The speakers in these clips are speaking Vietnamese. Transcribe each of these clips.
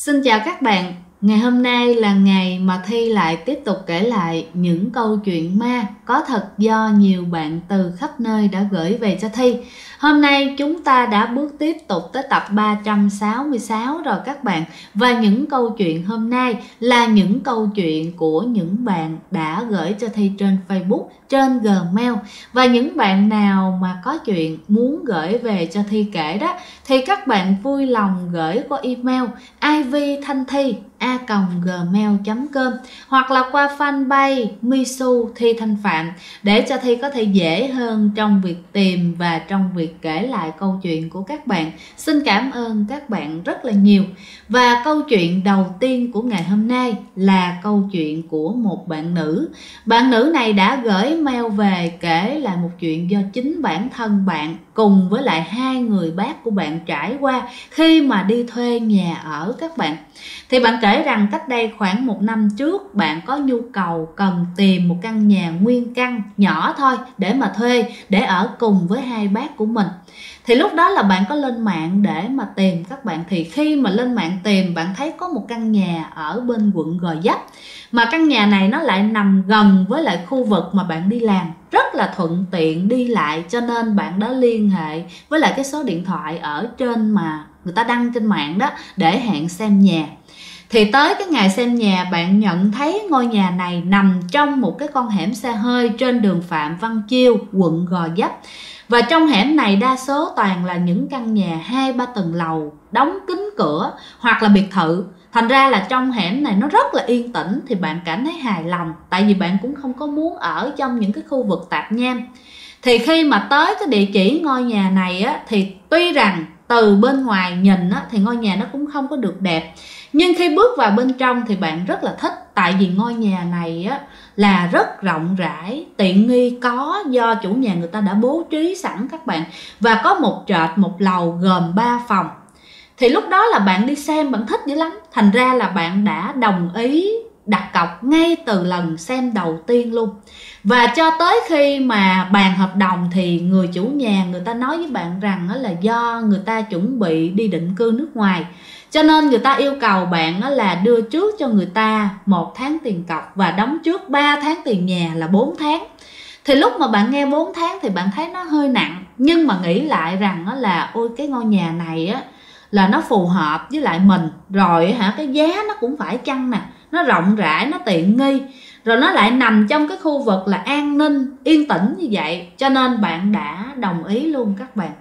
Xin chào các bạn, ngày hôm nay là ngày mà Thi lại tiếp tục kể lại những câu chuyện ma có thật do nhiều bạn từ khắp nơi đã gửi về cho Thi. Hôm nay chúng ta đã bước tiếp tục tới tập 366 rồi các bạn. Và những câu chuyện hôm nay là những câu chuyện của những bạn đã gửi cho Thi trên Facebook, trên Gmail. Và những bạn nào mà có chuyện muốn gửi về cho Thi kể đó thì các bạn vui lòng gửi qua email ivthanthi@gmail.com hoặc là qua fanpage Misu Thi Thanh Phạm để cho Thi có thể dễ hơn trong việc tìm và trong việc kể lại câu chuyện của các bạn. Xin cảm ơn các bạn rất là nhiều. Và câu chuyện đầu tiên của ngày hôm nay là câu chuyện của một bạn nữ. Bạn nữ này đã gửi mail về kể lại một chuyện do chính bản thân bạn cùng với lại hai người bác của bạn trải qua khi mà đi thuê nhà ở các bạn. Thì bạn kể rằng cách đây khoảng 1 năm trước bạn có nhu cầu cần tìm một căn nhà nguyên căn nhỏ thôi để mà thuê, để ở cùng với hai bác của mình. Thì lúc đó là bạn có lên mạng để mà tìm các bạn. Thì khi mà lên mạng tìm, bạn thấy có một căn nhà ở bên quận Gò Vấp, mà căn nhà này nó lại nằm gần với lại khu vực mà bạn đi làm, rất là thuận tiện đi lại, cho nên bạn đã liên hệ với lại cái số điện thoại ở trên mà người ta đăng trên mạng đó để hẹn xem nhà. Thì tới cái ngày xem nhà, bạn nhận thấy ngôi nhà này nằm trong một cái con hẻm xe hơi trên đường Phạm Văn Chiêu, quận Gò Vấp. Và trong hẻm này đa số toàn là những căn nhà 2-3 tầng lầu, đóng kín cửa hoặc là biệt thự. Thành ra là trong hẻm này nó rất là yên tĩnh, thì bạn cảm thấy hài lòng, tại vì bạn cũng không có muốn ở trong những cái khu vực tạp nham. Thì khi mà tới cái địa chỉ ngôi nhà này á, thì tuy rằng từ bên ngoài nhìn á, thì ngôi nhà nó cũng không có được đẹp, nhưng khi bước vào bên trong thì bạn rất là thích. Tại vì ngôi nhà này á, là rất rộng rãi, tiện nghi có do chủ nhà người ta đã bố trí sẵn các bạn. Và có một trệt một lầu gồm 3 phòng. Thì lúc đó là bạn đi xem, bạn thích dữ lắm. Thành ra là bạn đã đồng ý đặt cọc ngay từ lần xem đầu tiên luôn. Và cho tới khi mà bàn hợp đồng thì người chủ nhà người ta nói với bạn rằng là do người ta chuẩn bị đi định cư nước ngoài, cho nên người ta yêu cầu bạn là đưa trước cho người ta 1 tháng tiền cọc và đóng trước 3 tháng tiền nhà là 4 tháng. Thì lúc mà bạn nghe 4 tháng thì bạn thấy nó hơi nặng, nhưng mà nghĩ lại rằng là ôi cái ngôi nhà này á là nó phù hợp với lại mình rồi hả, cái giá nó cũng phải chăng nè, nó rộng rãi, nó tiện nghi, rồi nó lại nằm trong cái khu vực là an ninh, yên tĩnh như vậy, cho nên bạn đã đồng ý luôn các bạn.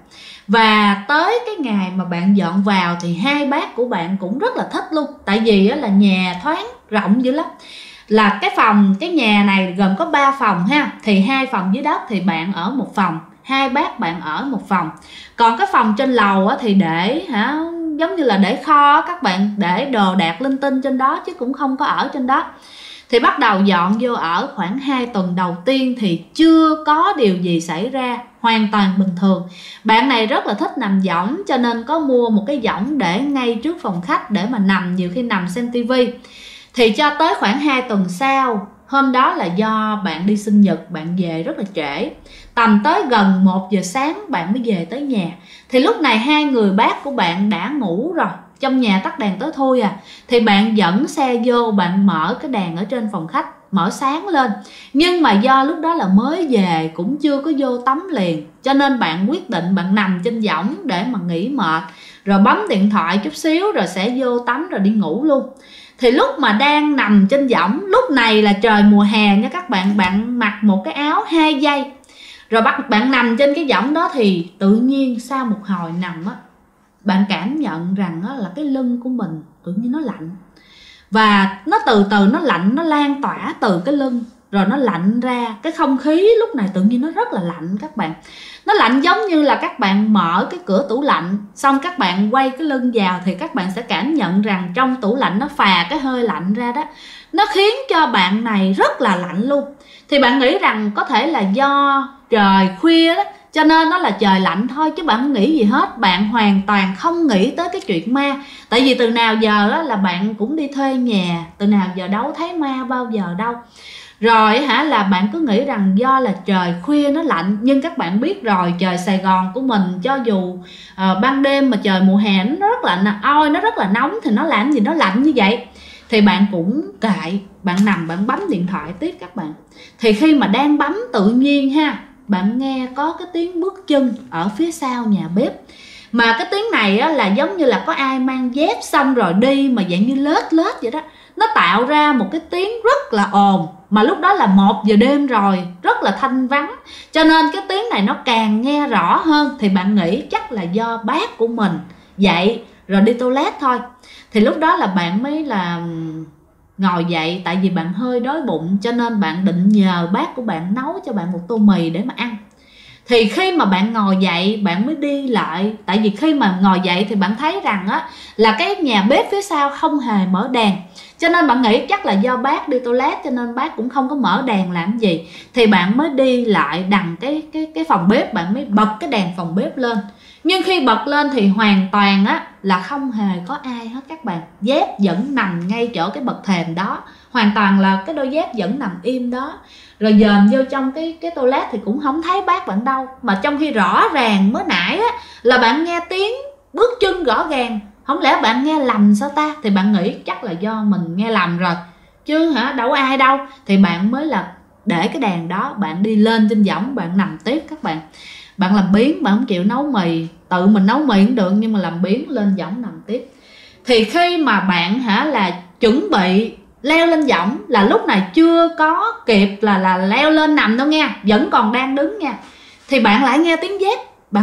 Và tới cái ngày mà bạn dọn vào thì hai bác của bạn cũng rất là thích luôn, tại vì là nhà thoáng rộng dữ lắm. Là cái nhà này gồm có 3 phòng ha, thì 2 phòng dưới đất thì bạn ở 1 phòng, hai bác bạn ở 1 phòng. Còn cái phòng trên lầu thì để giống như là để kho các bạn, để đồ đạc linh tinh trên đó chứ cũng không có ở trên đó. Thì bắt đầu dọn vô ở khoảng 2 tuần đầu tiên thì chưa có điều gì xảy ra, hoàn toàn bình thường. Bạn này rất là thích nằm võng, cho nên có mua một cái võng để ngay trước phòng khách để mà nằm, nhiều khi nằm xem tivi. Thì cho tới khoảng 2 tuần sau, hôm đó là do bạn đi sinh nhật, bạn về rất là trễ, tầm tới gần 1 giờ sáng bạn mới về tới nhà. Thì lúc này hai người bác của bạn đã ngủ rồi, trong nhà tắt đèn tối thui à. Thì bạn dẫn xe vô, bạn mở cái đèn ở trên phòng khách, mở sáng lên. Nhưng mà do lúc đó là mới về, cũng chưa có vô tắm liền, cho nên bạn quyết định bạn nằm trên võng để mà nghỉ mệt, rồi bấm điện thoại chút xíu rồi sẽ vô tắm rồi đi ngủ luôn. Thì lúc mà đang nằm trên võng, lúc này là trời mùa hè nha các bạn, bạn mặc một cái áo 2 dây, rồi bạn nằm trên cái võng đó thì tự nhiên sau một hồi nằm á, bạn cảm nhận rằng là cái lưng của mình tự nhiên nó lạnh. Và nó từ từ nó lạnh, nó lan tỏa từ cái lưng, rồi nó lạnh ra. Cái không khí lúc này tự nhiên nó rất là lạnh các bạn. Nó lạnh giống như là các bạn mở cái cửa tủ lạnh, xong các bạn quay cái lưng vào thì các bạn sẽ cảm nhận rằng trong tủ lạnh nó phà cái hơi lạnh ra đó. Nó khiến cho bạn này rất là lạnh luôn. Thì bạn nghĩ rằng có thể là do trời khuya đó, cho nên nó là trời lạnh thôi, chứ bạn không nghĩ gì hết. Bạn hoàn toàn không nghĩ tới cái chuyện ma. Tại vì từ nào giờ là bạn cũng đi thuê nhà, từ nào giờ đâu thấy ma bao giờ đâu. Rồi hả, là bạn cứ nghĩ rằng do là trời khuya nó lạnh, nhưng các bạn biết rồi, trời Sài Gòn của mình cho dù ban đêm mà trời mùa hè nó rất là oi, nó rất là nóng, thì nó làm gì nó lạnh như vậy. Thì bạn cũng kệ, bạn nằm bạn bấm điện thoại tiếp các bạn. Thì khi mà đang bấm, tự nhiên ha, bạn nghe có cái tiếng bước chân ở phía sau nhà bếp. Mà cái tiếng này á, là giống như là có ai mang dép xong rồi đi mà dạng như lết lết vậy đó. Nó tạo ra một cái tiếng rất là ồn. Mà lúc đó là 1 giờ đêm rồi, rất là thanh vắng, cho nên cái tiếng này nó càng nghe rõ hơn. Thì bạn nghĩ chắc là do bác của mình dậy rồi đi toilet thôi. Thì lúc đó là bạn mới là ngồi dậy, tại vì bạn hơi đói bụng, cho nên bạn định nhờ bác của bạn nấu cho bạn một tô mì để mà ăn. Thì khi mà bạn ngồi dậy, bạn mới đi lại. Tại vì khi mà ngồi dậy thì bạn thấy rằng á, là cái nhà bếp phía sau không hề mở đèn, cho nên bạn nghĩ chắc là do bác đi toilet, cho nên bác cũng không có mở đèn làm gì. Thì bạn mới đi lại đằng cái phòng bếp, bạn mới bật cái đèn phòng bếp lên. Nhưng khi bật lên thì hoàn toàn á, là không hề có ai hết các bạn. Dép vẫn nằm ngay chỗ cái bậc thềm đó, hoàn toàn là cái đôi dép vẫn nằm im đó. Rồi dòm vô trong cái toilet thì cũng không thấy bác bạn đâu. Mà trong khi rõ ràng mới nãy á, là bạn nghe tiếng bước chân rõ ràng. Không lẽ bạn nghe lầm sao ta? Thì bạn nghĩ chắc là do mình nghe lầm rồi, chứ hả, đâu có ai đâu. Thì bạn mới là để cái đèn đó, bạn đi lên trên võng, bạn nằm tiếp các bạn. Bạn làm biếng, bạn không chịu nấu mì, tự mình nấu mì cũng được, nhưng mà làm biếng lên võng nằm tiếp. Thì khi mà bạn hả là chuẩn bị leo lên võng, là lúc này chưa có kịp là leo lên nằm đâu nha, vẫn còn đang đứng nha. Thì bạn lại nghe tiếng dép,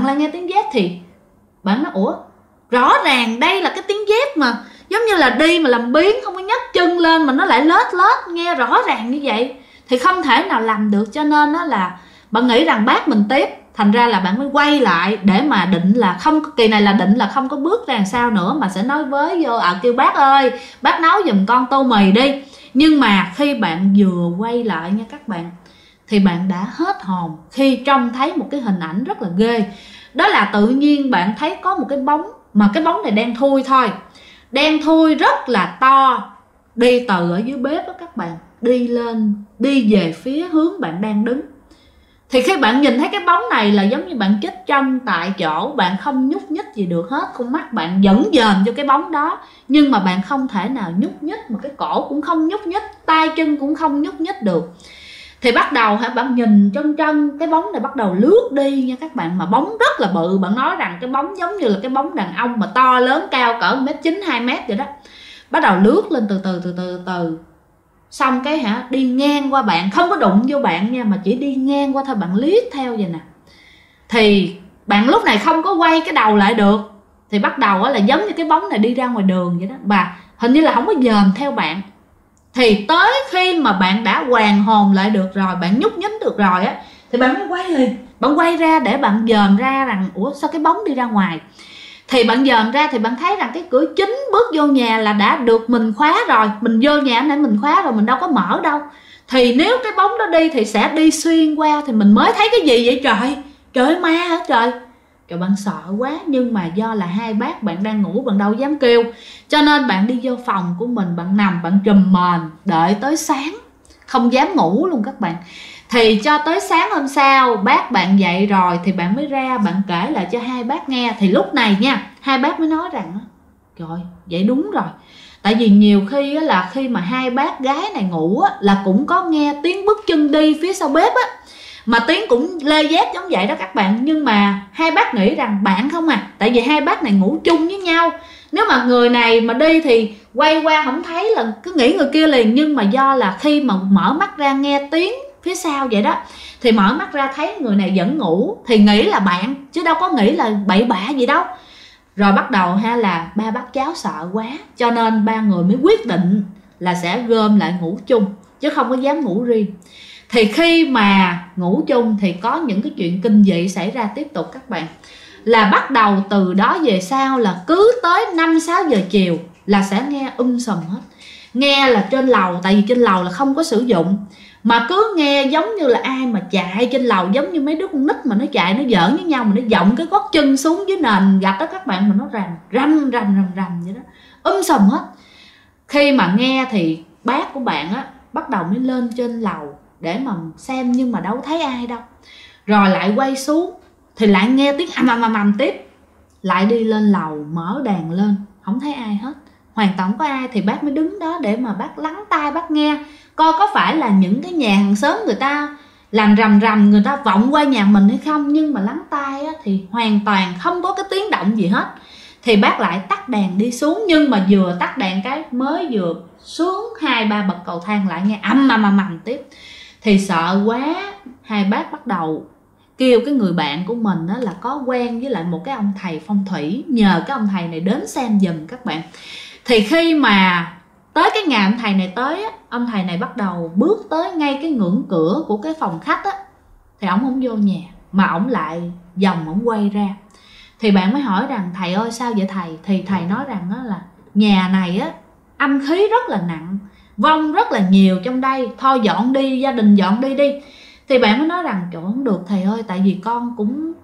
thì bạn nói ủa, rõ ràng đây là cái tiếng dép mà, giống như là đi mà làm biếng không có nhấc chân lên mà nó lại lết nghe rõ ràng như vậy, thì không thể nào làm được. Cho nên đó là bạn nghĩ rằng bác mình tiếp, thành ra là bạn mới quay lại để mà định là không, kỳ này là định là không có bước ra làm sao nữa, mà sẽ nói với vô kêu bác ơi, bác nấu giùm con tô mì đi. Nhưng mà khi bạn vừa quay lại nha các bạn, thì bạn đã hết hồn khi trông thấy một cái hình ảnh rất là ghê. Đó là tự nhiên bạn thấy có một cái bóng, mà cái bóng này đen thui thôi, đen thui rất là to, đi từ ở dưới bếp đó các bạn, đi lên, đi về phía hướng bạn đang đứng. Thì khi bạn nhìn thấy cái bóng này là giống như bạn chết chân tại chỗ, bạn không nhúc nhích gì được hết. Con mắt bạn vẫn dòm vô cái bóng đó, nhưng mà bạn không thể nào nhúc nhích, mà cái cổ cũng không nhúc nhích, tay chân cũng không nhúc nhích được. Thì bắt đầu bạn nhìn chân cái bóng này bắt đầu lướt đi nha các bạn, mà bóng rất là bự. Bạn nói rằng cái bóng giống như là cái bóng đàn ông mà to lớn, cao cỡ 1m9, 2m vậy đó. Bắt đầu lướt lên từ từ. Xong cái đi ngang qua bạn, không có đụng vô bạn nha, mà chỉ đi ngang qua thôi, bạn liếc theo vậy nè. Thì bạn lúc này không có quay cái đầu lại được, thì bắt đầu là giống như cái bóng này đi ra ngoài đường vậy đó, và hình như là không có dòm theo bạn. Thì tới khi mà bạn đã hoàn hồn lại được rồi, bạn nhúc nhích được rồi á, thì bạn mới quay liền, bạn quay ra để bạn dòm ra rằng ủa sao cái bóng đi ra ngoài. Thì bạn dòm ra thì bạn thấy rằng cái cửa chính bước vô nhà là đã được mình khóa rồi. Mình vô nhà nãy mình khóa rồi, mình đâu có mở đâu. Thì nếu cái bóng đó đi thì sẽ đi xuyên qua, thì mình mới thấy cái gì vậy trời? Trời ma hả trời? Trời, bạn sợ quá, nhưng mà do là hai bác bạn đang ngủ, bạn đâu dám kêu, cho nên bạn đi vô phòng của mình, bạn nằm, bạn trùm mền đợi tới sáng, không dám ngủ luôn các bạn. Thì cho tới sáng hôm sau bác bạn dậy rồi thì bạn mới ra, bạn kể lại cho hai bác nghe. Thì lúc này nha, hai bác mới nói rằng trời, vậy đúng rồi. Tại vì nhiều khi là khi mà hai bác gái này ngủ là cũng có nghe tiếng bước chân đi phía sau bếp á, mà tiếng cũng lê dép giống vậy đó các bạn. Nhưng mà hai bác nghĩ rằng bạn không à, tại vì hai bác này ngủ chung với nhau. Nếu mà người này mà đi thì quay qua không thấy là cứ nghĩ người kia liền. Nhưng mà do là khi mà mở mắt ra nghe tiếng phía sau vậy đó, thì mở mắt ra thấy người này vẫn ngủ, thì nghĩ là bạn, chứ đâu có nghĩ là bậy bạ gì đâu. Rồi bắt đầu là ba bác cháu sợ quá, cho nên ba người mới quyết định là sẽ gom lại ngủ chung, chứ không có dám ngủ riêng. Thì khi mà ngủ chung thì có những cái chuyện kinh dị xảy ra tiếp tục các bạn. Là bắt đầu từ đó về sau là cứ tới 5-6 giờ chiều là sẽ nghe sùm hết. Nghe là trên lầu, tại vì trên lầu là không có sử dụng, mà cứ nghe giống như là ai mà chạy trên lầu, giống như mấy đứa con nít mà nó chạy, nó giỡn với nhau, mà nó giọng cái gót chân xuống dưới nền gạch đó các bạn, mà nó rầm vậy đó, sùm hết. Khi mà nghe thì bác của bạn bắt đầu mới lên trên lầu để mà xem, nhưng mà đâu thấy ai đâu. Rồi lại quay xuống thì lại nghe tiếng ầm tiếp. Lại đi lên lầu mở đèn lên, không thấy ai hết, hoàn toàn không có ai. Thì bác mới đứng đó để mà bác lắng tai, bác nghe coi có phải là những cái nhà hàng xóm người ta làm rầm người ta vọng qua nhà mình hay không. Nhưng mà lắng tai á, thì hoàn toàn không có cái tiếng động gì hết. Thì bác lại tắt đèn đi xuống, nhưng mà vừa tắt đèn cái mới vừa xuống 2-3 bậc cầu thang lại nghe ầm tiếp. Thì sợ quá, hai bác bắt đầu kêu cái người bạn của mình đó là có quen với lại một cái ông thầy phong thủy, nhờ cái ông thầy này đến xem giùm các bạn. Thì khi mà tới cái ngày ông thầy này tới á, ông thầy này bắt đầu bước tới ngay cái ngưỡng cửa của cái phòng khách á, thì ổng không vô nhà mà ổng lại vòng ổng quay ra. Thì bạn mới hỏi rằng thầy ơi sao vậy thầy? Thì thầy nói rằng đó là nhà này á âm khí rất là nặng, vong rất là nhiều trong đây, thôi dọn đi, gia đình dọn đi đi. Thì bạn mới nói rằng trời không được thầy ơi, tại vì con cũng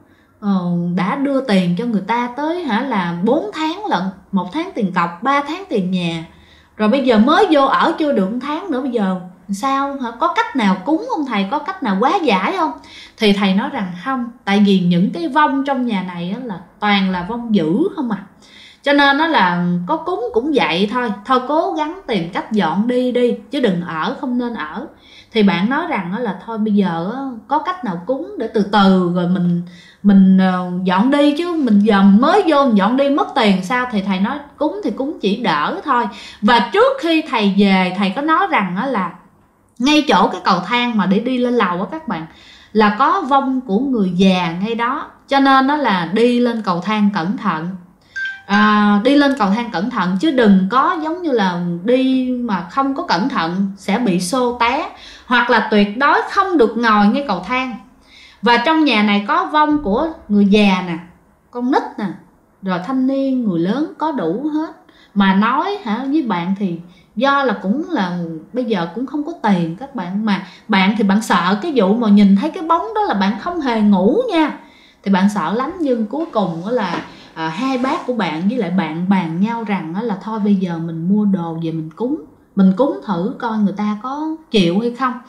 đã đưa tiền cho người ta tới là 4 tháng lận, 1 tháng tiền cọc, 3 tháng tiền nhà, rồi bây giờ mới vô ở chưa được 1 tháng nữa, bây giờ sao có cách nào cúng không thầy, có cách nào hóa giải không? Thì thầy nói rằng không, tại vì những cái vong trong nhà này là toàn là vong dữ không à, cho nên nó là có cúng cũng vậy thôi cố gắng tìm cách dọn đi đi, chứ đừng ở, không nên ở. Thì bạn nói rằng là thôi bây giờ có cách nào cúng để từ từ rồi mình dọn đi, chứ mình giờ mới vô mình dọn đi mất tiền sao? Thì thầy nói cúng thì cúng chỉ đỡ thôi. Và trước khi thầy về, thầy có nói rằng là ngay chỗ cái cầu thang mà để đi lên lầu á các bạn, là có vong của người già ngay đó, cho nên nó là đi lên cầu thang cẩn thận. Đi lên cầu thang cẩn thận, chứ đừng có giống như là đi mà không có cẩn thận sẽ bị xô té, hoặc là tuyệt đối không được ngồi ngay cầu thang. Và trong nhà này có vong của người già nè, con nít nè, rồi thanh niên, người lớn, có đủ hết. Mà nói với bạn thì do là cũng là bây giờ cũng không có tiền các bạn, mà bạn thì bạn sợ cái vụ mà nhìn thấy cái bóng đó là bạn không hề ngủ nha, thì bạn sợ lắm. Nhưng cuối cùng đó là hai bác của bạn với lại bạn bàn nhau rằng là thôi bây giờ mình mua đồ về mình cúng thử coi người ta có chịu hay không.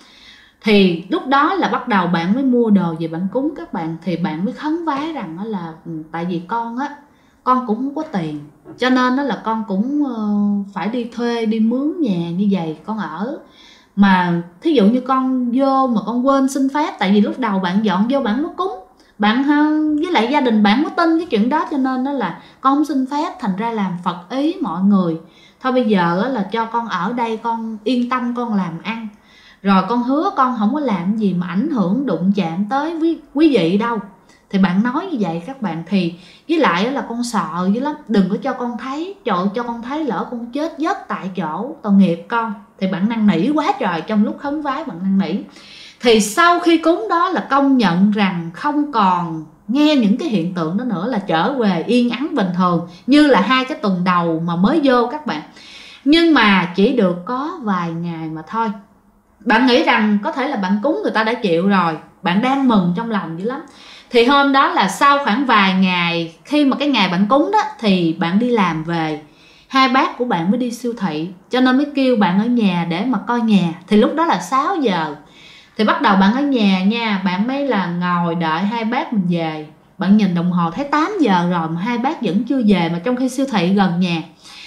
Thì lúc đó là bắt đầu bạn mới mua đồ về bạn cúng các bạn. Thì bạn mới khấn vái rằng là tại vì con cũng không có tiền, cho nên đó là con cũng phải đi thuê, đi mướn nhà như vậy con ở. Mà thí dụ như con vô mà con quên xin phép, tại vì lúc đầu bạn dọn vô bạn mới cúng, bạn với lại gia đình bạn mới tin cái chuyện đó, cho nên đó là con không xin phép, thành ra làm phật ý mọi người. Thôi bây giờ là cho con ở đây, con yên tâm con làm ăn, rồi con hứa con không có làm gì mà ảnh hưởng đụng chạm tới quý vị đâu. Thì bạn nói như vậy các bạn. Thì với lại là con sợ dữ lắm, đừng có cho con thấy, trời, cho con thấy lỡ con chết giấc tại chỗ tội nghiệp con. Thì bạn năn nỉ quá trời, trong lúc khấn vái bạn năn nỉ. Thì sau khi cúng đó là công nhận rằng không còn nghe những cái hiện tượng đó nữa, là trở về yên ắng bình thường như là 2 cái tuần đầu mà mới vô các bạn. Nhưng mà chỉ được có vài ngày mà thôi. Bạn nghĩ rằng có thể là bạn cúng người ta đã chịu rồi, bạn đang mừng trong lòng dữ lắm. Thì hôm đó là sau khoảng vài ngày, khi mà cái ngày bạn cúng đó, thì bạn đi làm về, hai bác của bạn mới đi siêu thị, cho nên mới kêu bạn ở nhà để mà coi nhà. Thì lúc đó là 6 giờ. Thì bắt đầu bạn ở nhà nha, bạn mới là ngồi đợi hai bác mình về. Bạn nhìn đồng hồ thấy 8 giờ rồi mà hai bác vẫn chưa về, mà trong khi siêu thị gần nhà.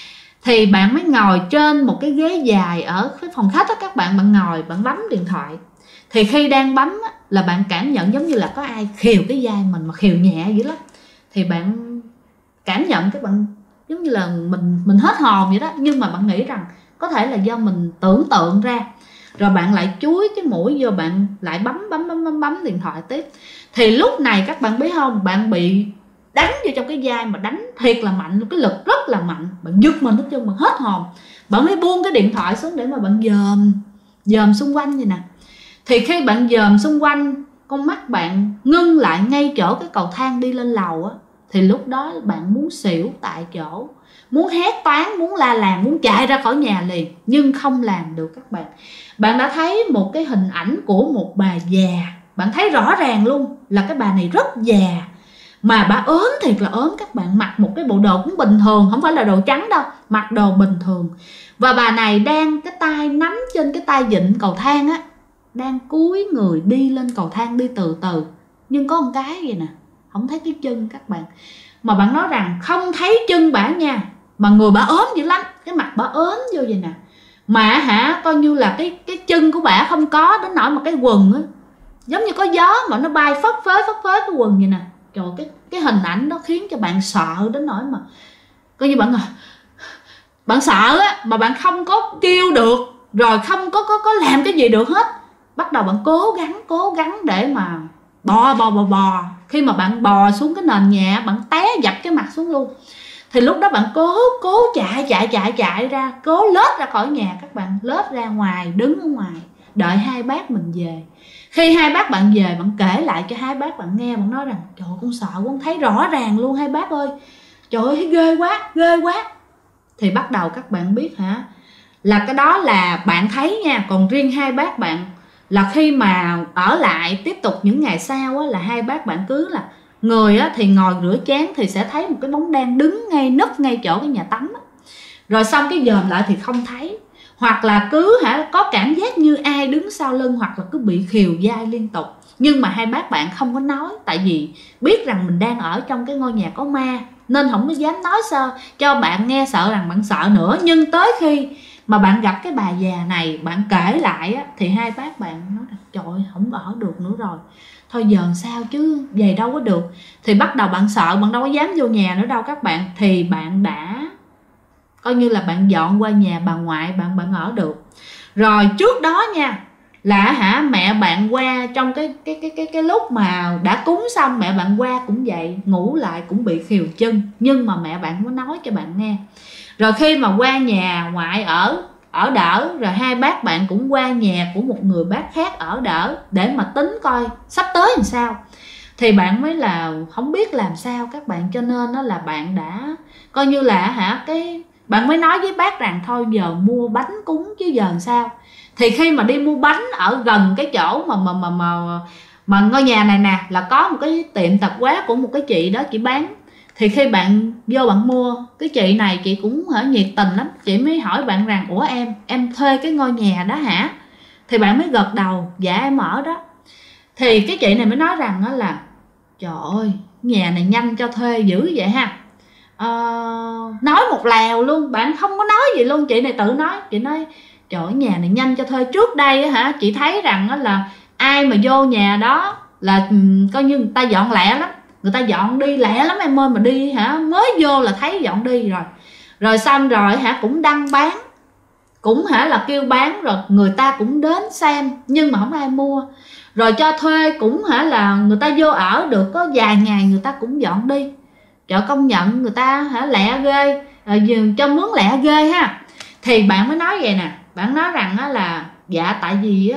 Thì bạn mới ngồi trên một cái ghế dài ở cái phòng khách đó các bạn. Bạn ngồi, bạn bấm điện thoại. Thì khi đang bấm á, là bạn cảm nhận giống như là có ai khều cái vai mình, mà khều nhẹ dữ lắm. Thì bạn cảm nhận các bạn giống như là mình hết hồn vậy đó. Nhưng mà bạn nghĩ rằng có thể là do mình tưởng tượng ra. Rồi bạn lại chúi cái mũi vô, bạn lại bấm điện thoại tiếp. Thì lúc này các bạn biết không, bạn bị đánh vô trong cái vai, mà đánh thiệt là mạnh, cái lực rất là mạnh. Bạn giật mình hết trơn, bạn hết hồn. Bạn mới buông cái điện thoại xuống để mà bạn dòm xung quanh vậy nè. Thì khi bạn dòm xung quanh, con mắt bạn ngưng lại ngay chỗ cái cầu thang đi lên lầu á, thì lúc đó bạn muốn xỉu tại chỗ, muốn hét toáng, muốn la làng, muốn chạy ra khỏi nhà liền, nhưng không làm được các bạn. Bạn đã thấy một cái hình ảnh của một bà già. Bạn thấy rõ ràng luôn là cái bà này rất già, Mà bà ốm thiệt là ốm các bạn, mặc một cái bộ đồ cũng bình thường, không phải là đồ trắng đâu, mặc đồ bình thường. Và bà này đang cái tay nắm trên cái tay vịn cầu thang á, đang cúi người đi lên cầu thang, đi từ từ. Nhưng có một cái vậy nè, không thấy cái chân các bạn. Mà bạn nói rằng không thấy chân bả nha, mà người bả ốm dữ lắm, cái mặt bả ốm vô vậy nè. Mà coi như là cái chân của bả không có, đến nỗi mà cái quần á giống như có gió mà nó bay phất phới cái quần vậy nè. Trời, cái hình ảnh đó khiến cho bạn sợ đến nỗi mà coi như bạn sợ á, mà bạn không có kêu được, rồi không có làm cái gì được hết. Bắt đầu bạn cố gắng để mà bò. Khi mà bạn bò xuống cái nền nhà, bạn té dập cái mặt xuống luôn. Thì lúc đó bạn cố chạy ra, cố lết ra khỏi nhà các bạn, lết ra ngoài, đứng ở ngoài đợi hai bác mình về. Khi hai bác bạn về, bạn kể lại cho hai bác bạn nghe, bạn nói rằng trời ơi, con sợ, con thấy rõ ràng luôn hai bác ơi, trời ơi ghê quá. Thì bắt đầu các bạn biết hả, là cái đó là bạn thấy nha. Còn riêng hai bác bạn là khi mà ở lại tiếp tục những ngày sau á, là hai bác bạn cứ là người á, thì ngồi rửa chén thì sẽ thấy một cái bóng đen đứng nấp ngay chỗ cái nhà tắm á. Rồi xong cái dòm lại thì không thấy, hoặc là cứ có cảm giác như ai đứng sau lưng, hoặc là cứ bị khều vai liên tục. Nhưng mà hai bác bạn không có nói, tại vì biết rằng mình đang ở trong cái ngôi nhà có ma, nên không có dám nói cho bạn nghe, sợ rằng bạn sợ nữa. Nhưng tới khi mà bạn gặp cái bà già này, bạn kể lại á, thì hai bác bạn nói là trời ơi, không ở được nữa rồi, thôi giờ sao chứ, về đâu có được. Thì bắt đầu bạn sợ, bạn đâu có dám vô nhà nữa đâu các bạn. Thì bạn đã coi như là bạn dọn qua nhà bà ngoại bạn ở được. Rồi trước đó nha, là mẹ bạn qua trong cái lúc mà đã cúng xong, mẹ bạn qua cũng vậy, ngủ lại cũng bị khều chân, nhưng mà mẹ bạn không có nói cho bạn nghe. Rồi khi mà qua nhà ngoại ở đỡ, rồi hai bác bạn cũng qua nhà của một người bác khác ở đỡ, để mà tính coi sắp tới làm sao. Thì bạn mới là không biết làm sao các bạn, cho nên đó là bạn đã coi như là bạn mới nói với bác rằng thôi giờ mua bánh cúng chứ giờ làm sao. Thì khi mà đi mua bánh ở gần cái chỗ mà ngôi nhà này nè, là có một cái tiệm tạp hóa của một cái chị đó, chị bán. Thì khi bạn vô bạn mua, cái chị này chị cũng nhiệt tình lắm, chị mới hỏi bạn rằng ủa em thuê cái ngôi nhà đó hả? Thì bạn mới gật đầu dạ em ở đó. Thì cái chị này mới nói rằng đó là trời ơi, nhà này nhanh cho thuê dữ vậy ha. Nói một lèo luôn, bạn không có nói gì luôn. Chị này tự nói, chị nói trời ơi, nhà này nhanh cho thuê. Trước đây chị thấy rằng là ai mà vô nhà đó là coi như người ta dọn lẹ lắm, người ta dọn đi lẹ lắm em ơi. Mà đi mới vô là thấy dọn đi rồi. Rồi xong rồi cũng đăng bán, cũng là kêu bán, rồi người ta cũng đến xem nhưng mà không ai mua. Rồi cho thuê cũng là người ta vô ở được có vài ngày người ta cũng dọn đi. Trời, công nhận người ta lẹ ghê, cho mướn lẹ ghê ha. Thì bạn mới nói vậy nè, bạn nói rằng là dạ tại vì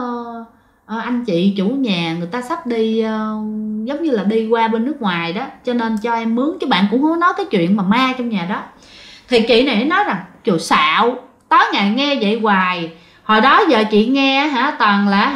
anh chị chủ nhà người ta sắp đi giống như là đi qua bên nước ngoài đó, cho nên cho em mướn. Chứ bạn cũng không nói cái chuyện mà ma trong nhà đó. Thì chị này nói rằng trời xạo, tối ngày nghe vậy hoài. Hồi đó giờ chị nghe toàn là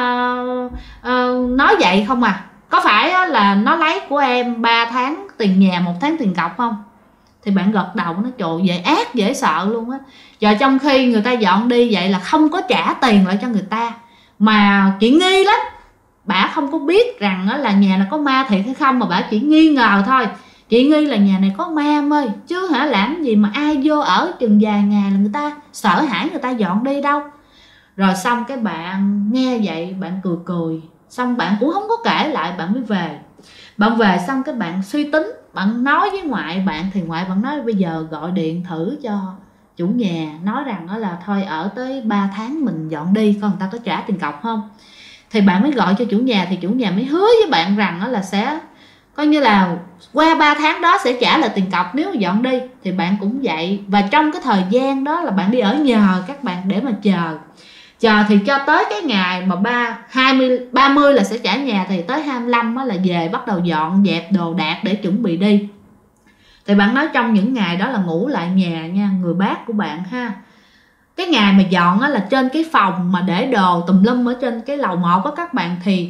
nói vậy không à. Có phải là nó lấy của em 3 tháng tiền nhà, 1 tháng tiền cọc không? Thì bạn gật đầu, nó trời vậy ác dễ sợ luôn á. Giờ trong khi người ta dọn đi vậy là không có trả tiền lại cho người ta, mà chị nghi lắm. Bả không có biết rằng là nhà này có ma thiệt hay không, mà bả chỉ nghi ngờ thôi. Chị nghi là nhà này có ma em ơi, chứ làm gì mà ai vô ở chừng vài ngày là người ta sợ hãi, người ta dọn đi đâu. Rồi xong cái bạn nghe vậy bạn cười, xong bạn cũng không có kể lại, bạn mới về. Bạn về xong cái bạn suy tính, bạn nói với ngoại bạn. Thì ngoại bạn nói bây giờ gọi điện thử cho chủ nhà, nói rằng đó là thôi ở tới 3 tháng mình dọn đi, coi người ta có trả tiền cọc không. Thì bạn mới gọi cho chủ nhà, thì chủ nhà mới hứa với bạn rằng đó là sẽ coi như là qua 3 tháng đó sẽ trả lại tiền cọc nếu mà dọn đi. Thì bạn cũng vậy. Và trong cái thời gian đó là bạn đi ở nhờ các bạn, để mà chờ thì cho tới cái ngày mà 30 là sẽ trả nhà, thì tới 25 là về bắt đầu dọn dẹp đồ đạc để chuẩn bị đi. Thì bạn nói trong những ngày đó là ngủ lại nhà nha, người bác của bạn ha. Cái ngày mà dọn là trên cái phòng mà để đồ tùm lum ở trên cái lầu 1 đó các bạn, thì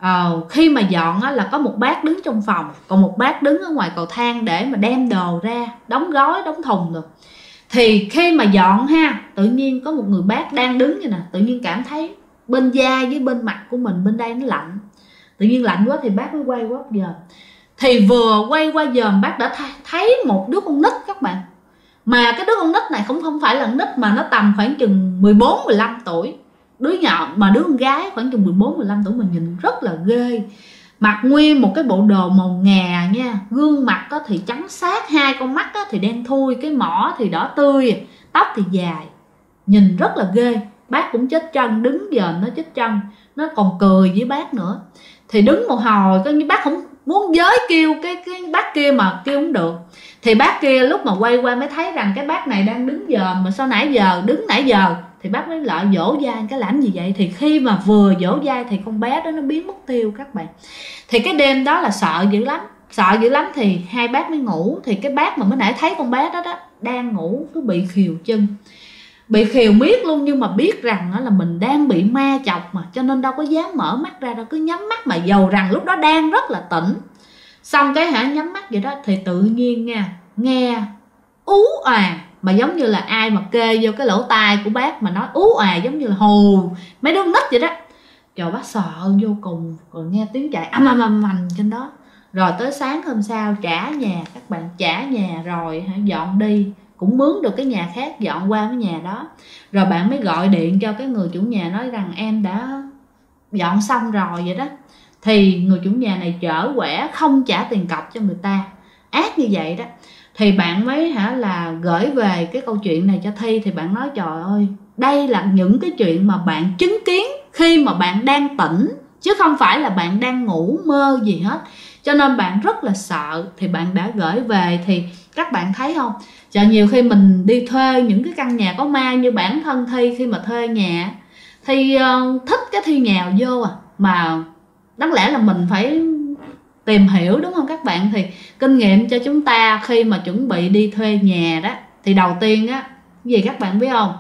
khi mà dọn á, là có một bác đứng trong phòng, còn một bác đứng ở ngoài cầu thang để mà đem đồ ra đóng gói đóng thùng rồi. Thì khi mà dọn ha, tự nhiên có một người bác đang đứng như nè, tự nhiên cảm thấy bên da với bên mặt của mình bên đây nó lạnh, tự nhiên lạnh quá thì bác mới quay qua dòm. Thì vừa quay qua dòm, bác đã thấy một đứa con nít các bạn. Mà cái đứa con nít này không phải là con nít mà nó tầm khoảng chừng 14-15 tuổi. Đứa nhỏ mà đứa con gái khoảng chừng 14-15 tuổi, mình nhìn rất là ghê. Mặc nguyên một cái bộ đồ màu ngà nha, gương mặt thì trắng xát, hai con mắt thì đen thui, cái mỏ thì đỏ tươi, tóc thì dài, nhìn rất là ghê. Bác cũng chết chân, đứng giờ nó chết chân, nó còn cười với bác nữa. Thì đứng một hồi coi như bác không muốn giới kêu cái bác kia mà kêu không được. Thì bác kia lúc mà quay qua mới thấy rằng cái bác này đang đứng giờ, mà sao nãy giờ đứng nãy giờ. Thì bác mới lại dỗ dai cái làm gì vậy. Thì khi mà vừa dỗ dai thì con bé đó nó biến mất tiêu các bạn. Thì cái đêm đó là sợ dữ lắm thì hai bác mới ngủ. Thì cái bác mà mới nãy thấy con bé đó đang ngủ cứ bị khều chân, bị khều miết luôn. Nhưng mà biết rằng là mình đang bị ma chọc mà, cho nên đâu có dám mở mắt ra đâu, cứ nhắm mắt. Mà dầu rằng lúc đó đang rất là tỉnh. Xong cái nhắm mắt vậy đó thì tự nhiên nghe ú mà giống như là ai mà kê vô cái lỗ tai của bác mà nói ú giống như là hù mấy đứa nít vậy đó. Trời, bác sợ vô cùng. Rồi nghe tiếng chạy âm trên đó. Rồi tới sáng hôm sau trả nhà các bạn, trả nhà rồi dọn đi, cũng mướn được cái nhà khác dọn qua cái nhà đó. Rồi bạn mới gọi điện cho cái người chủ nhà nói rằng em đã dọn xong rồi vậy đó. Thì người chủ nhà này chở quẻ không trả tiền cọc cho người ta, ác như vậy đó. Thì bạn mới là gửi về cái câu chuyện này cho Thi. Thì bạn nói trời ơi, đây là những cái chuyện mà bạn chứng kiến khi mà bạn đang tỉnh, chứ không phải là bạn đang ngủ mơ gì hết. Cho nên bạn rất là sợ. Thì bạn đã gửi về. Thì các bạn thấy không, nhiều khi mình đi thuê những cái căn nhà có ma, như bản thân Thi khi mà thuê nhà thì thích cái Thi nhào vô mà đáng lẽ là mình phải tìm hiểu, đúng không các bạn? Thì kinh nghiệm cho chúng ta khi mà chuẩn bị đi thuê nhà đó, thì đầu tiên gì các bạn biết không?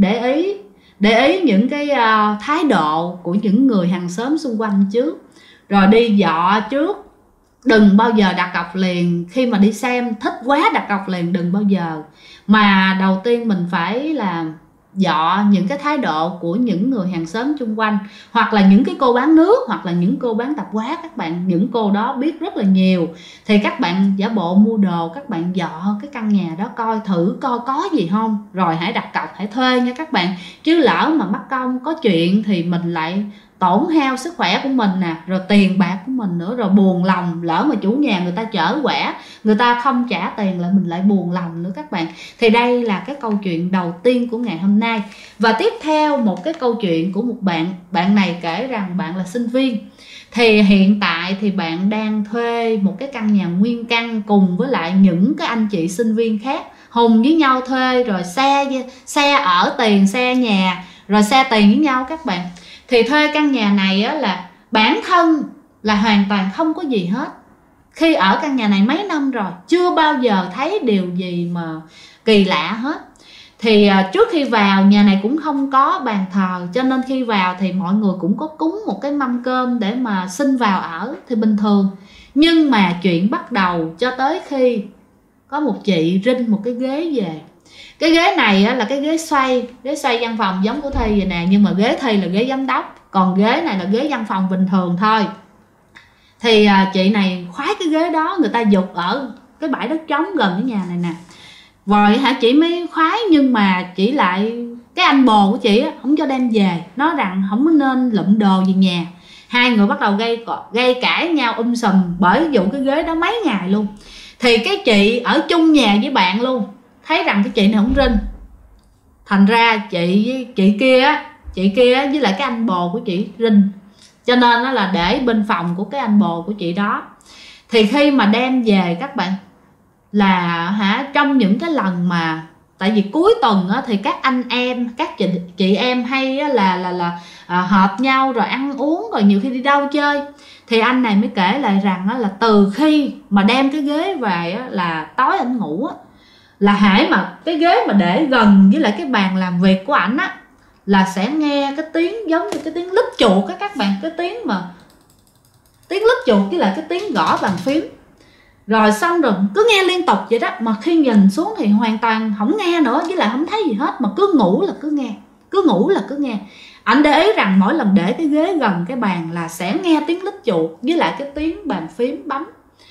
Để ý những cái thái độ của những người hàng xóm xung quanh trước, rồi đi dọ trước. Đừng bao giờ đặt cọc liền. Khi mà đi xem thích quá đặt cọc liền, đừng bao giờ. Mà đầu tiên mình phải là dọ những cái thái độ của những người hàng xóm xung quanh, hoặc là những cái cô bán nước, hoặc là những cô bán tạp hóa các bạn. Những cô đó biết rất là nhiều. Thì các bạn giả bộ mua đồ, các bạn dọ cái căn nhà đó coi thử coi có gì không, rồi hãy đặt cọc, hãy thuê nha các bạn. Chứ lỡ mà mắc công có chuyện thì mình lại tổn hao sức khỏe của mình nè, rồi tiền bạc của mình nữa, rồi buồn lòng. Lỡ mà chủ nhà người ta chở quẻ, người ta không trả tiền lại, mình lại buồn lòng nữa các bạn. Thì đây là cái câu chuyện đầu tiên của ngày hôm nay. Và tiếp theo một cái câu chuyện của một bạn này kể rằng bạn là sinh viên. Thì hiện tại thì bạn đang thuê một cái căn nhà nguyên căn cùng với lại những cái anh chị sinh viên khác, hùng với nhau thuê, rồi xe ở tiền, xe nhà, rồi xe tiền với nhau các bạn. Thì thuê căn nhà này là bản thân là hoàn toàn không có gì hết. Khi ở căn nhà này mấy năm rồi, chưa bao giờ thấy điều gì mà kỳ lạ hết. Thì trước khi vào, nhà này cũng không có bàn thờ, cho nên khi vào thì mọi người cũng có cúng một cái mâm cơm để mà xin vào ở thì bình thường. Nhưng mà chuyện bắt đầu cho tới khi có một chị rinh một cái ghế về. Cái ghế này là cái ghế xoay văn phòng giống của Thi vậy nè, nhưng mà ghế Thi là ghế giám đốc, còn ghế này là ghế văn phòng bình thường thôi. Thì chị này khoái cái ghế đó, người ta giục ở cái bãi đất trống gần cái nhà này nè. Rồi chị mới khoái, nhưng mà chị lại, cái anh bồ của chị không cho đem về, nói rằng không có nên lụm đồ về nhà. Hai người bắt đầu gây cãi nhau sùm bởi vụ cái ghế đó mấy ngày luôn. Thì cái chị ở chung nhà với bạn luôn thấy rằng cái chị này không rinh, thành ra chị kia với lại cái anh bồ của chị rinh, cho nên nó là để bên phòng của cái anh bồ của chị đó. Thì khi mà đem về các bạn là trong những cái lần mà tại vì cuối tuần thì các anh em, các chị em hay là họp nhau rồi ăn uống, rồi nhiều khi đi đâu chơi. Thì anh này mới kể lại rằng là từ khi mà đem cái ghế về là tối anh ngủ là hễ mà cái ghế mà để gần với lại cái bàn làm việc của ảnh là sẽ nghe cái tiếng giống như cái tiếng lít chuột các bạn, cái tiếng mà tiếng lít chuột với lại cái tiếng gõ bàn phím. Rồi xong rồi cứ nghe liên tục vậy đó, mà khi nhìn xuống thì hoàn toàn không nghe nữa, với lại không thấy gì hết, mà cứ ngủ là cứ nghe, cứ ngủ là cứ nghe. Anh để ý rằng mỗi lần để cái ghế gần cái bàn là sẽ nghe tiếng lít chuột với lại cái tiếng bàn phím bấm.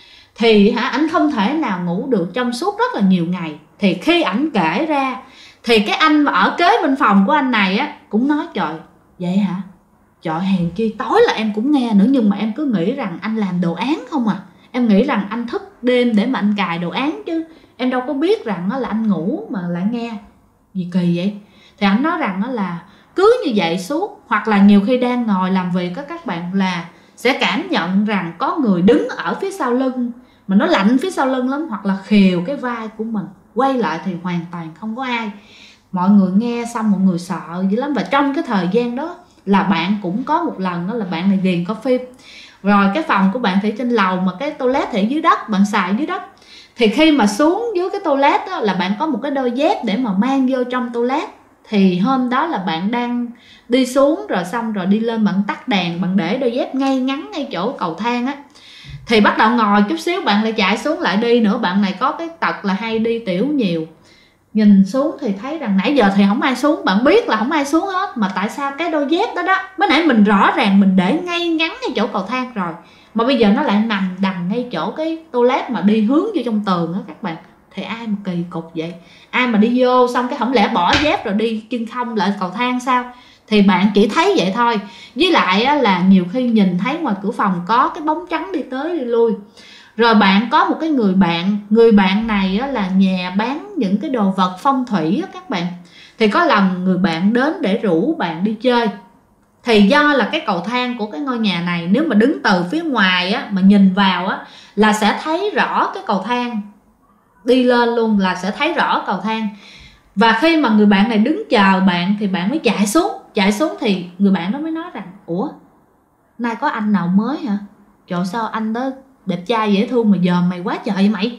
Thì ảnh không thể nào ngủ được trong suốt rất là nhiều ngày. Thì khi ảnh kể ra thì cái anh mà ở kế bên phòng của anh này á cũng nói trời, vậy hả? Trời, hèn chi tối là em cũng nghe nữa, nhưng mà em cứ nghĩ rằng anh làm đồ án không à. Em nghĩ rằng anh thức đêm để mà anh cài đồ án chứ em đâu có biết rằng là anh ngủ mà lại nghe. Gì kỳ vậy? Thì anh nói rằng là cứ như vậy suốt, hoặc là nhiều khi đang ngồi làm việc các bạn là sẽ cảm nhận rằng có người đứng ở phía sau lưng, mà nó lạnh phía sau lưng lắm, hoặc là khều cái vai của mình. Quay lại thì hoàn toàn không có ai. Mọi người nghe xong mọi người sợ dữ lắm. Và trong cái thời gian đó là bạn cũng có một lần đó là bạn này ghiền coi phim. Rồi cái phòng của bạn thì trên lầu, mà cái toilet thì dưới đất, bạn xài dưới đất. Thì khi mà xuống dưới cái toilet đó, là bạn có một cái đôi dép để mà mang vô trong toilet. Thì hôm đó là bạn đang đi xuống rồi xong rồi đi lên, bạn tắt đèn, bạn để đôi dép ngay ngắn ngay chỗ cầu thang á. Thì bắt đầu ngồi chút xíu bạn lại chạy xuống lại đi nữa. Bạn này có cái tật là hay đi tiểu nhiều. Nhìn xuống thì thấy rằng nãy giờ thì không ai xuống. Bạn biết là không ai xuống hết, mà tại sao cái đôi dép đó đó, mới nãy mình rõ ràng mình để ngay ngắn ngay chỗ cầu thang rồi, mà bây giờ nó lại nằm đằng ngay chỗ cái toilet mà đi hướng vô trong tường đó các bạn. Thì ai mà kỳ cục vậy? Ai mà đi vô xong cái không lẽ bỏ dép rồi đi chân không lại cầu thang sao? Thì bạn chỉ thấy vậy thôi. Với lại là nhiều khi nhìn thấy ngoài cửa phòng có cái bóng trắng đi tới đi lui. Rồi bạn có một cái người bạn này là nhà bán những cái đồ vật phong thủy các bạn. Thì có lần người bạn đến để rủ bạn đi chơi. Thì do là cái cầu thang của cái ngôi nhà này, nếu mà đứng từ phía ngoài mà nhìn vào là sẽ thấy rõ cái cầu thang đi lên luôn, là sẽ thấy rõ cầu thang. Và khi mà người bạn này đứng chờ bạn thì bạn mới chạy xuống thì người bạn đó mới nói rằng ủa, nay có anh nào mới hả? Trời, sao anh đó đẹp trai dễ thương mà giờ mày quá trời vậy mày?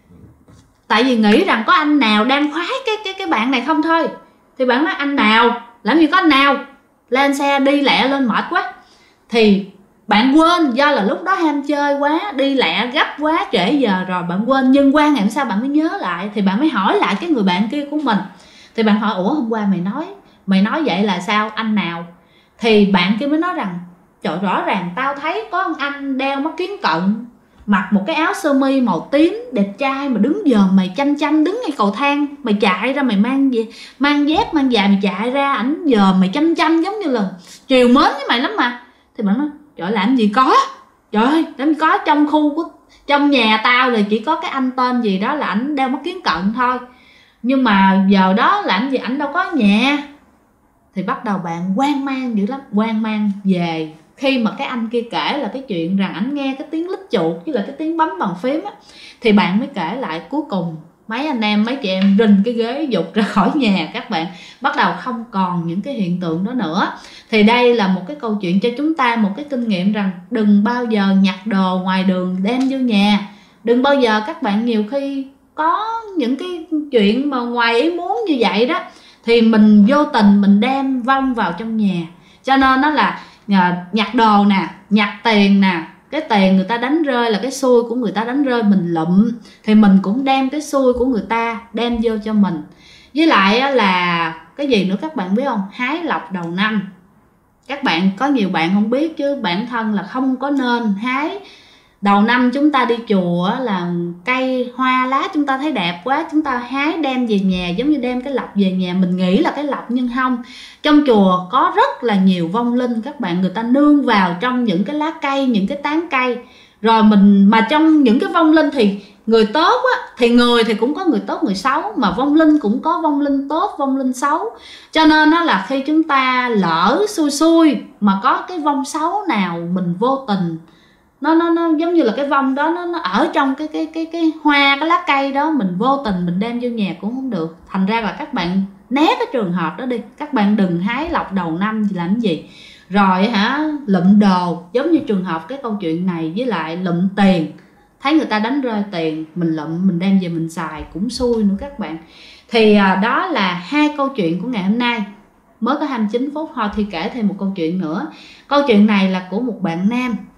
Tại vì nghĩ rằng có anh nào đang khoái cái bạn này không thôi. Thì bạn nói anh nào? Làm gì có anh nào? Lên xe đi lẹ lên mệt quá. Thì bạn quên, do là lúc đó ham chơi quá, đi lẹ gấp quá, trễ giờ rồi bạn quên. Nhưng qua ngày hôm sau bạn mới nhớ lại, thì bạn mới hỏi lại cái người bạn kia của mình. Thì bạn hỏi ủa, hôm qua mày nói vậy là sao, anh nào? Thì bạn kia mới nói rằng trời, rõ ràng tao thấy có anh đeo mắt kiếng cận, mặc một cái áo sơ mi màu tím, đẹp trai, mà đứng giờ mày chăm đứng ngay cầu thang, mày chạy ra, mày mang dép mang giày mày chạy ra, ảnh giờ mày chăm giống như là chiều mến với mày lắm mà. Thì bạn nói trời, làm gì có, trời ơi, làm gì có, trong khu của trong nhà tao là chỉ có cái anh tên gì đó là ảnh đeo mắt kiếng cận thôi, nhưng mà giờ đó làm gì ảnh đâu có nhà. Thì bắt đầu bạn hoang mang dữ lắm, hoang mang về khi mà cái anh kia kể là cái chuyện rằng ảnh nghe cái tiếng lít chuột với là cái tiếng bấm bàn phím á. Thì bạn mới kể lại, cuối cùng mấy anh em mấy chị em rình cái ghế dục ra khỏi nhà các bạn, bắt đầu không còn những cái hiện tượng đó nữa. Thì đây là một cái câu chuyện cho chúng ta một cái kinh nghiệm rằng đừng bao giờ nhặt đồ ngoài đường đem vô nhà. Đừng bao giờ các bạn, nhiều khi có những cái chuyện mà ngoài ý muốn như vậy đó, thì mình vô tình mình đem vong vào trong nhà. Cho nên nó là nhặt đồ nè, nhặt tiền nè, cái tiền người ta đánh rơi là cái xui của người ta đánh rơi mình lụm, thì mình cũng đem cái xui của người ta đem vô cho mình. Với lại là cái gì nữa các bạn biết không? Hái lộc đầu năm. Các bạn có nhiều bạn không biết, chứ bản thân là không có nên hái. Đầu năm chúng ta đi chùa là cây hoa lá chúng ta thấy đẹp quá, chúng ta hái đem về nhà, giống như đem cái lộc về nhà, mình nghĩ là cái lộc, nhưng không. Trong chùa có rất là nhiều vong linh các bạn, người ta nương vào trong những cái lá cây, những cái tán cây. Rồi mà trong những cái vong linh thì người tốt thì người thì cũng có người tốt người xấu, mà vong linh cũng có vong linh tốt vong linh xấu. Cho nên đó là khi chúng ta lỡ xui mà có cái vong xấu nào mình vô tình, nó giống như là cái vong đó nó ở trong cái hoa, cái lá cây đó, mình vô tình mình đem vô nhà cũng không được. Thành ra là các bạn né cái trường hợp đó đi, các bạn đừng hái lộc đầu năm làm cái gì. Rồi lụm đồ, giống như trường hợp cái câu chuyện này, với lại lụm tiền, thấy người ta đánh rơi tiền mình lụm mình đem về mình xài cũng xui nữa các bạn. Thì đó là hai câu chuyện của ngày hôm nay, mới có 29 phút thôi. Thì kể thêm một câu chuyện nữa. Câu chuyện này là của một bạn nam.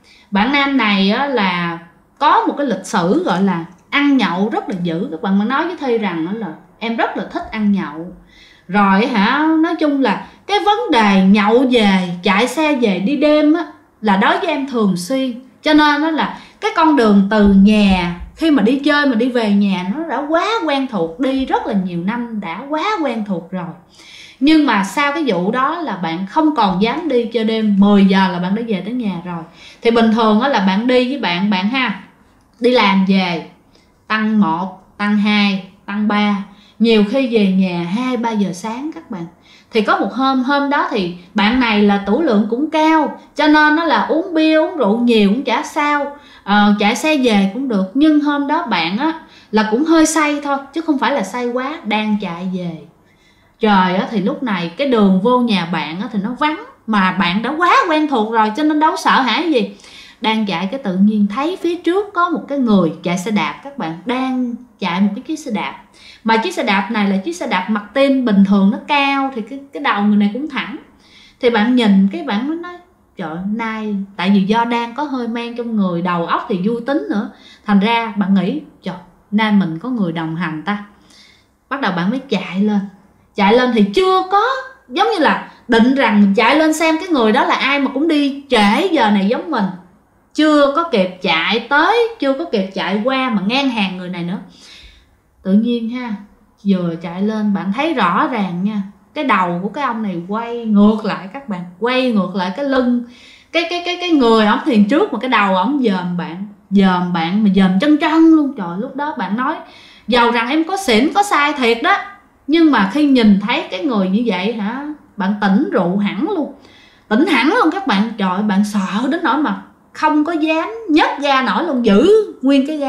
Bạn nam này á, là có một cái lịch sử gọi là ăn nhậu rất là dữ. Các bạn nói với Thi rằng đó là em rất là thích ăn nhậu. Rồi nói chung là cái vấn đề nhậu về, chạy xe về đi đêm á, là đối với em thường xuyên. Cho nên đó là cái con đường từ nhà khi mà đi chơi mà đi về nhà nó đã quá quen thuộc, đi rất là nhiều năm đã quá quen thuộc rồi. Nhưng mà sau cái vụ đó là bạn không còn dám đi chơi đêm, 10 giờ là bạn đã về tới nhà rồi. Thì bình thường là bạn đi với bạn đi làm về tăng 1, tăng 2, tăng 3, nhiều khi về nhà 2-3 giờ sáng các bạn. Thì có một hôm đó thì bạn này là tửu lượng cũng cao, cho nên nó là uống bia uống rượu nhiều cũng chả sao, chạy xe về cũng được. Nhưng hôm đó bạn là cũng hơi say thôi, chứ không phải là say quá, đang chạy về. Trời thì lúc này cái đường vô nhà bạn thì nó vắng, mà bạn đã quá quen thuộc rồi cho nên đâu sợ hãi gì. Đang chạy cái tự nhiên thấy phía trước có một cái người chạy xe đạp các bạn, đang chạy một cái chiếc xe đạp. Mà chiếc xe đạp này là chiếc xe đạp mặt tin, bình thường nó cao thì cái đầu người này cũng thẳng. Thì bạn nhìn cái bạn mới nói trời nay, tại vì do đang có hơi men trong người, đầu óc thì vui tính nữa, thành ra bạn nghĩ trời nay mình có người đồng hành ta. Bắt đầu bạn mới chạy lên thì chưa có giống như là định rằng mình chạy lên xem cái người đó là ai mà cũng đi trễ giờ này giống mình. Chưa có kịp chạy tới, chưa có kịp chạy qua mà ngang hàng người này nữa. Tự nhiên vừa chạy lên bạn thấy rõ ràng nha, cái đầu của cái ông này quay ngược lại các bạn, quay ngược lại cái lưng, cái người ổng thì trước mà cái đầu ổng dòm bạn mà dòm chân luôn. Trời, lúc đó bạn nói dầu rằng em có xỉn có sai thiệt đó, nhưng mà khi nhìn thấy cái người như vậy bạn tỉnh rượu hẳn luôn các bạn. Trời, bạn sợ đến nỗi mà không có dám nhấc ga nổi luôn, giữ nguyên cái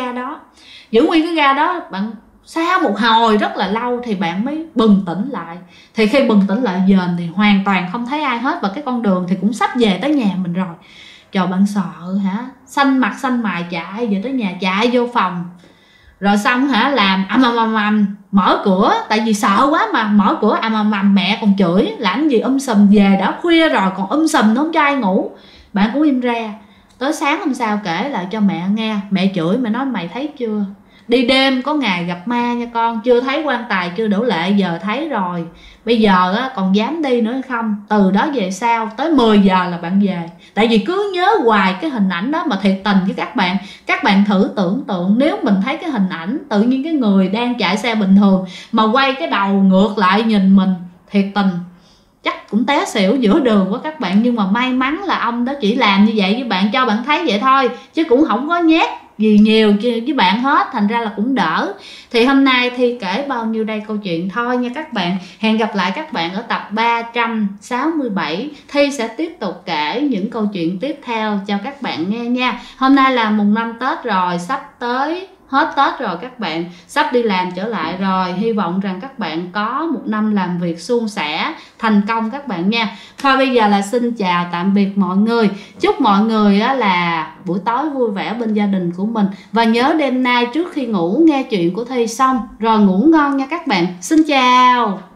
ga đó. Bạn sau một hồi rất là lâu thì bạn mới bừng tỉnh lại. Thì khi bừng tỉnh lại dền thì hoàn toàn không thấy ai hết, và cái con đường thì cũng sắp về tới nhà mình rồi. Trời, bạn sợ xanh mặt xanh mày chạy về tới nhà, chạy vô phòng. Rồi xong làm ầm, mở cửa, tại vì sợ quá mà mở cửa ầm, mẹ còn chửi làm gì sùm, về đã khuya rồi còn sùm nó không cho ai ngủ. Bạn cũng im ra. Tới sáng hôm sau kể lại cho mẹ nghe, mẹ chửi, mẹ nói mày thấy chưa, đi đêm có ngày gặp ma nha con, chưa thấy quan tài chưa đổ lệ, giờ thấy rồi, bây giờ còn dám đi nữa hay không. Từ đó về sau tới 10 giờ là bạn về. Tại vì cứ nhớ hoài cái hình ảnh đó. Mà thiệt tình với các bạn thử tưởng tượng, nếu mình thấy cái hình ảnh tự nhiên cái người đang chạy xe bình thường mà quay cái đầu ngược lại nhìn mình, thiệt tình chắc cũng té xỉu giữa đường quá các bạn. Nhưng mà may mắn là ông đó chỉ làm như vậy với bạn, cho bạn thấy vậy thôi, chứ cũng không có nhét gì nhiều với bạn hết, thành ra là cũng đỡ. Thì hôm nay Thi kể bao nhiêu đây câu chuyện thôi nha các bạn. Hẹn gặp lại các bạn ở tập 367. Thi sẽ tiếp tục kể những câu chuyện tiếp theo cho các bạn nghe nha. Hôm nay là mùng 5 Tết rồi, sắp tới hết Tết rồi các bạn, sắp đi làm trở lại rồi. Hy vọng rằng các bạn có một năm làm việc suôn sẻ, thành công các bạn nha. Thôi bây giờ là xin chào tạm biệt mọi người. Chúc mọi người là buổi tối vui vẻ bên gia đình của mình. Và nhớ đêm nay trước khi ngủ nghe chuyện của Thi xong rồi ngủ ngon nha các bạn. Xin chào.